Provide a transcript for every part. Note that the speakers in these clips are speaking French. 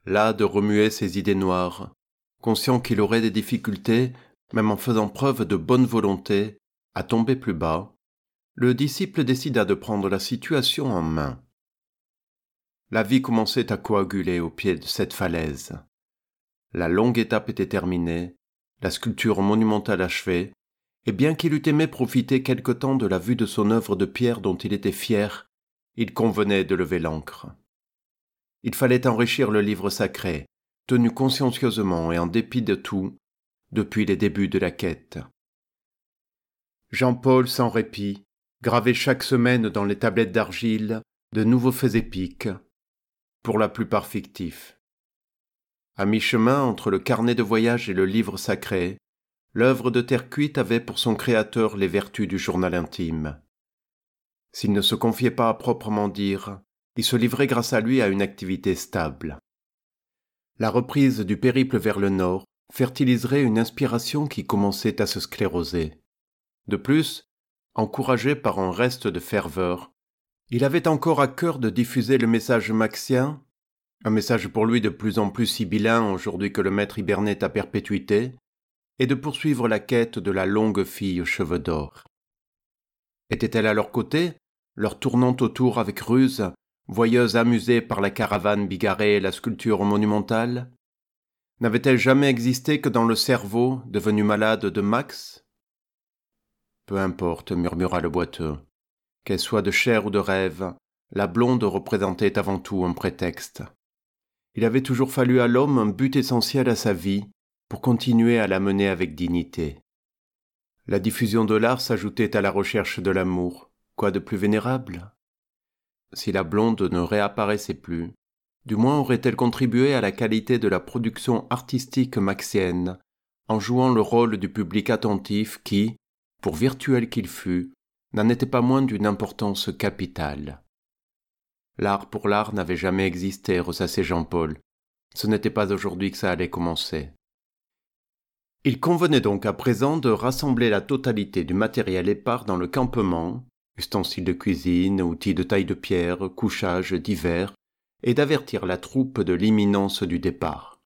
las de remuer ses idées noires, conscient qu'il aurait des difficultés, même en faisant preuve de bonne volonté, à tomber plus bas, le disciple décida de prendre la situation en main. La vie commençait à coaguler au pied de cette falaise. La longue étape était terminée, la sculpture monumentale achevée, et bien qu'il eût aimé profiter quelque temps de la vue de son œuvre de pierre dont il était fier, il convenait de lever l'ancre. Il fallait enrichir le livre sacré, tenu consciencieusement et en dépit de tout, depuis les débuts de la quête. Jean-Paul, sans répit, gravait chaque semaine dans les tablettes d'argile de nouveaux faits épiques, pour la plupart fictifs. À mi-chemin entre le carnet de voyage et le livre sacré, l'œuvre de terre cuite avait pour son créateur les vertus du journal intime. S'il ne se confiait pas à proprement dire, il se livrait grâce à lui à une activité stable. La reprise du périple vers le nord fertiliserait une inspiration qui commençait à se scléroser. De plus, encouragé par un reste de ferveur, il avait encore à cœur de diffuser le message maxien, un message pour lui de plus en plus sibyllin aujourd'hui que le maître hibernait à perpétuité, et de poursuivre la quête de la longue fille aux cheveux d'or. Était-elle à leur côté, leur tournant autour avec ruse, voyeuse amusée par la caravane bigarrée et la sculpture monumentale? N'avait-elle jamais existé que dans le cerveau, devenu malade de Max? Peu importe, murmura le boiteux. Qu'elle soit de chair ou de rêve, la blonde représentait avant tout un prétexte. Il avait toujours fallu à l'homme un but essentiel à sa vie pour continuer à la mener avec dignité. La diffusion de l'art s'ajoutait à la recherche de l'amour. Quoi de plus vénérable? Si la blonde ne réapparaissait plus, du moins aurait-elle contribué à la qualité de la production artistique maxienne, en jouant le rôle du public attentif qui, pour virtuel qu'il fût, n'en était pas moins d'une importance capitale. L'art pour l'art n'avait jamais existé, ressassait Jean-Paul. Ce n'était pas aujourd'hui que ça allait commencer. Il convenait donc à présent de rassembler la totalité du matériel épars dans le campement, ustensiles de cuisine, outils de taille de pierre, couchages divers, et d'avertir la troupe de l'imminence du départ.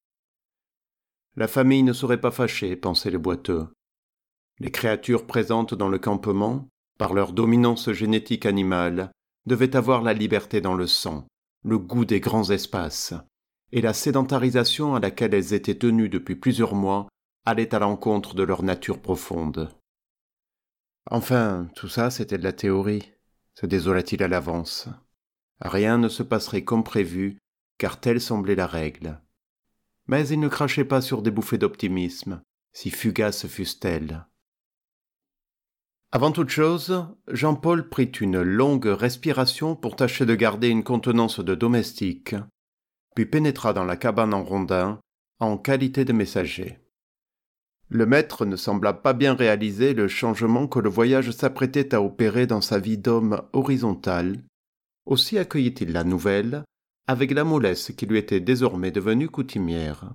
La famille ne serait pas fâchée, pensait le boiteux. Les créatures présentes dans le campement, par leur dominance génétique animale, devaient avoir la liberté dans le sang, le goût des grands espaces, et la sédentarisation à laquelle elles étaient tenues depuis plusieurs mois allait à l'encontre de leur nature profonde. Enfin, tout ça, c'était de la théorie, se désola-t-il à l'avance. Rien ne se passerait comme prévu, car telle semblait la règle. Mais il ne crachait pas sur des bouffées d'optimisme, si fugaces fussent-elles. Avant toute chose, Jean-Paul prit une longue respiration pour tâcher de garder une contenance de domestique, puis pénétra dans la cabane en rondin, en qualité de messager. Le maître ne sembla pas bien réaliser le changement que le voyage s'apprêtait à opérer dans sa vie d'homme horizontal. Aussi accueillait-il la nouvelle, avec la mollesse qui lui était désormais devenue coutumière.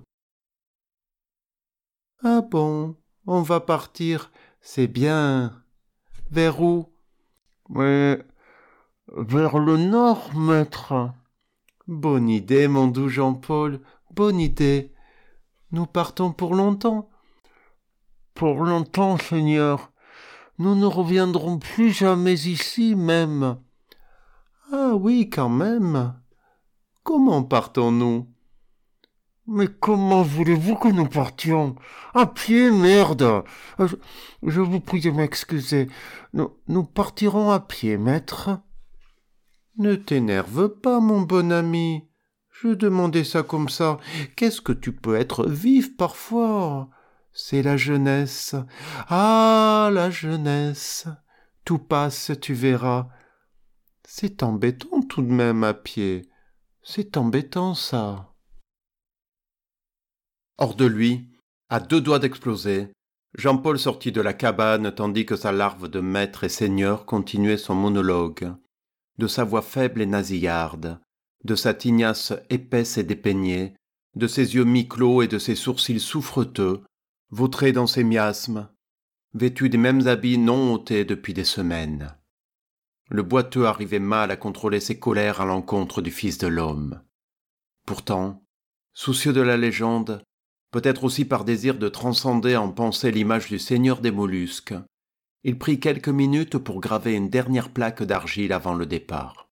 « Ah bon, on va partir, c'est bien. Vers où ? » ?»« Mais vers le nord, maître. »« Bonne idée, mon doux Jean-Paul, bonne idée. Nous partons pour longtemps. » »« Pour longtemps, Seigneur. Nous ne reviendrons plus jamais ici même. »« Ah oui, quand même. Comment partons-nous ? » ?»« Mais comment voulez-vous que nous partions ? À pied, merde ! Je vous prie de m'excuser. Nous partirons à pied, maître. » »« Ne t'énerve pas, mon bon ami. Je demandais ça comme ça. Qu'est-ce que tu peux être vif parfois ? C'est la jeunesse. Ah, la jeunesse. Tout passe, tu verras. C'est embêtant tout de même à pied. C'est embêtant, ça. » Hors de lui, à deux doigts d'exploser, Jean-Paul sortit de la cabane tandis que sa larve de maître et seigneur continuait son monologue, de sa voix faible et nasillarde, de sa tignasse épaisse et dépeignée, de ses yeux mi-clos et de ses sourcils souffreteux, vautrés dans ses miasmes, vêtu des mêmes habits non ôtés depuis des semaines. Le boiteux arrivait mal à contrôler ses colères à l'encontre du Fils de l'homme. Pourtant, Soucieux de la légende, peut-être aussi par désir de transcender en pensée l'image du seigneur des mollusques, il prit quelques minutes pour graver une dernière plaque d'argile avant le départ.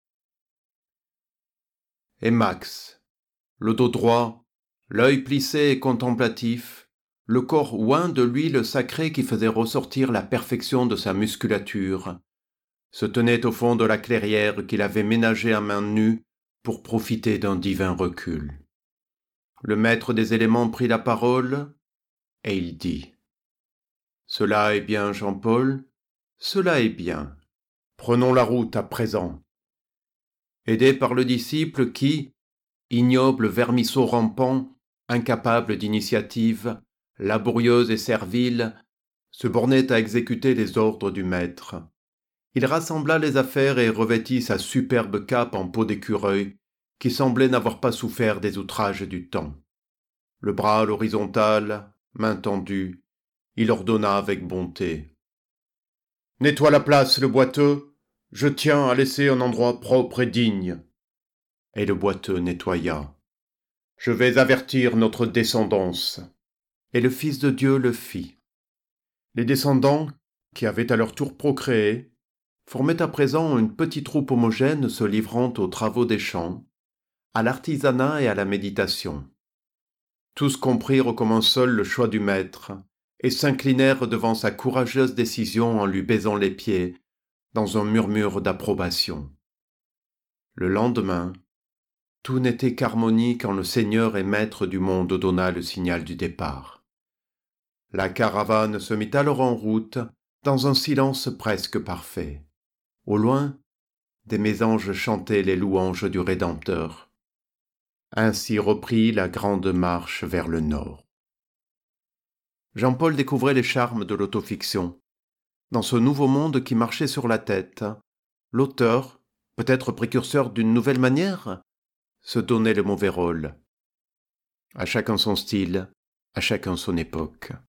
Et Max, le dos droit, l'œil plissé et contemplatif, le corps oint de l'huile sacrée qui faisait ressortir la perfection de sa musculature, se tenait au fond de la clairière qu'il avait ménagée à main nue pour profiter d'un divin recul. Le maître des éléments prit la parole, et il dit « Cela est bien, Jean-Paul, cela est bien. Prenons la route à présent. » Aidé par le disciple qui, ignoble vermisseau rampant, incapable d'initiative, laborieuse et servile, se bornait à exécuter les ordres du maître. Il rassembla les affaires et revêtit sa superbe cape en peau d'écureuil, qui semblait n'avoir pas souffert des outrages du temps. Le bras à l'horizontale, main tendue, il ordonna avec bonté. « Nettoie la place, le boiteux, je tiens à laisser un endroit propre et digne. » Et le boiteux nettoya. « Je vais avertir notre descendance. » Et le Fils de Dieu le fit. Les descendants, qui avaient à leur tour procréé, formaient à présent une petite troupe homogène se livrant aux travaux des champs, à l'artisanat et à la méditation. Tous comprirent comme un seul le choix du maître, et s'inclinèrent devant sa courageuse décision en lui baisant les pieds, dans un murmure d'approbation. Le lendemain, tout n'était qu'harmonie quand le Seigneur et Maître du monde donna le signal du départ. La caravane se mit alors en route, dans un silence presque parfait. Au loin, des mésanges chantaient les louanges du Rédempteur. Ainsi reprit la grande marche vers le nord. Jean-Paul découvrait les charmes de l'autofiction. Dans ce nouveau monde qui marchait sur la tête, l'auteur, peut-être précurseur d'une nouvelle manière, se donnait le mauvais rôle. À chacun son style, à chacun son époque.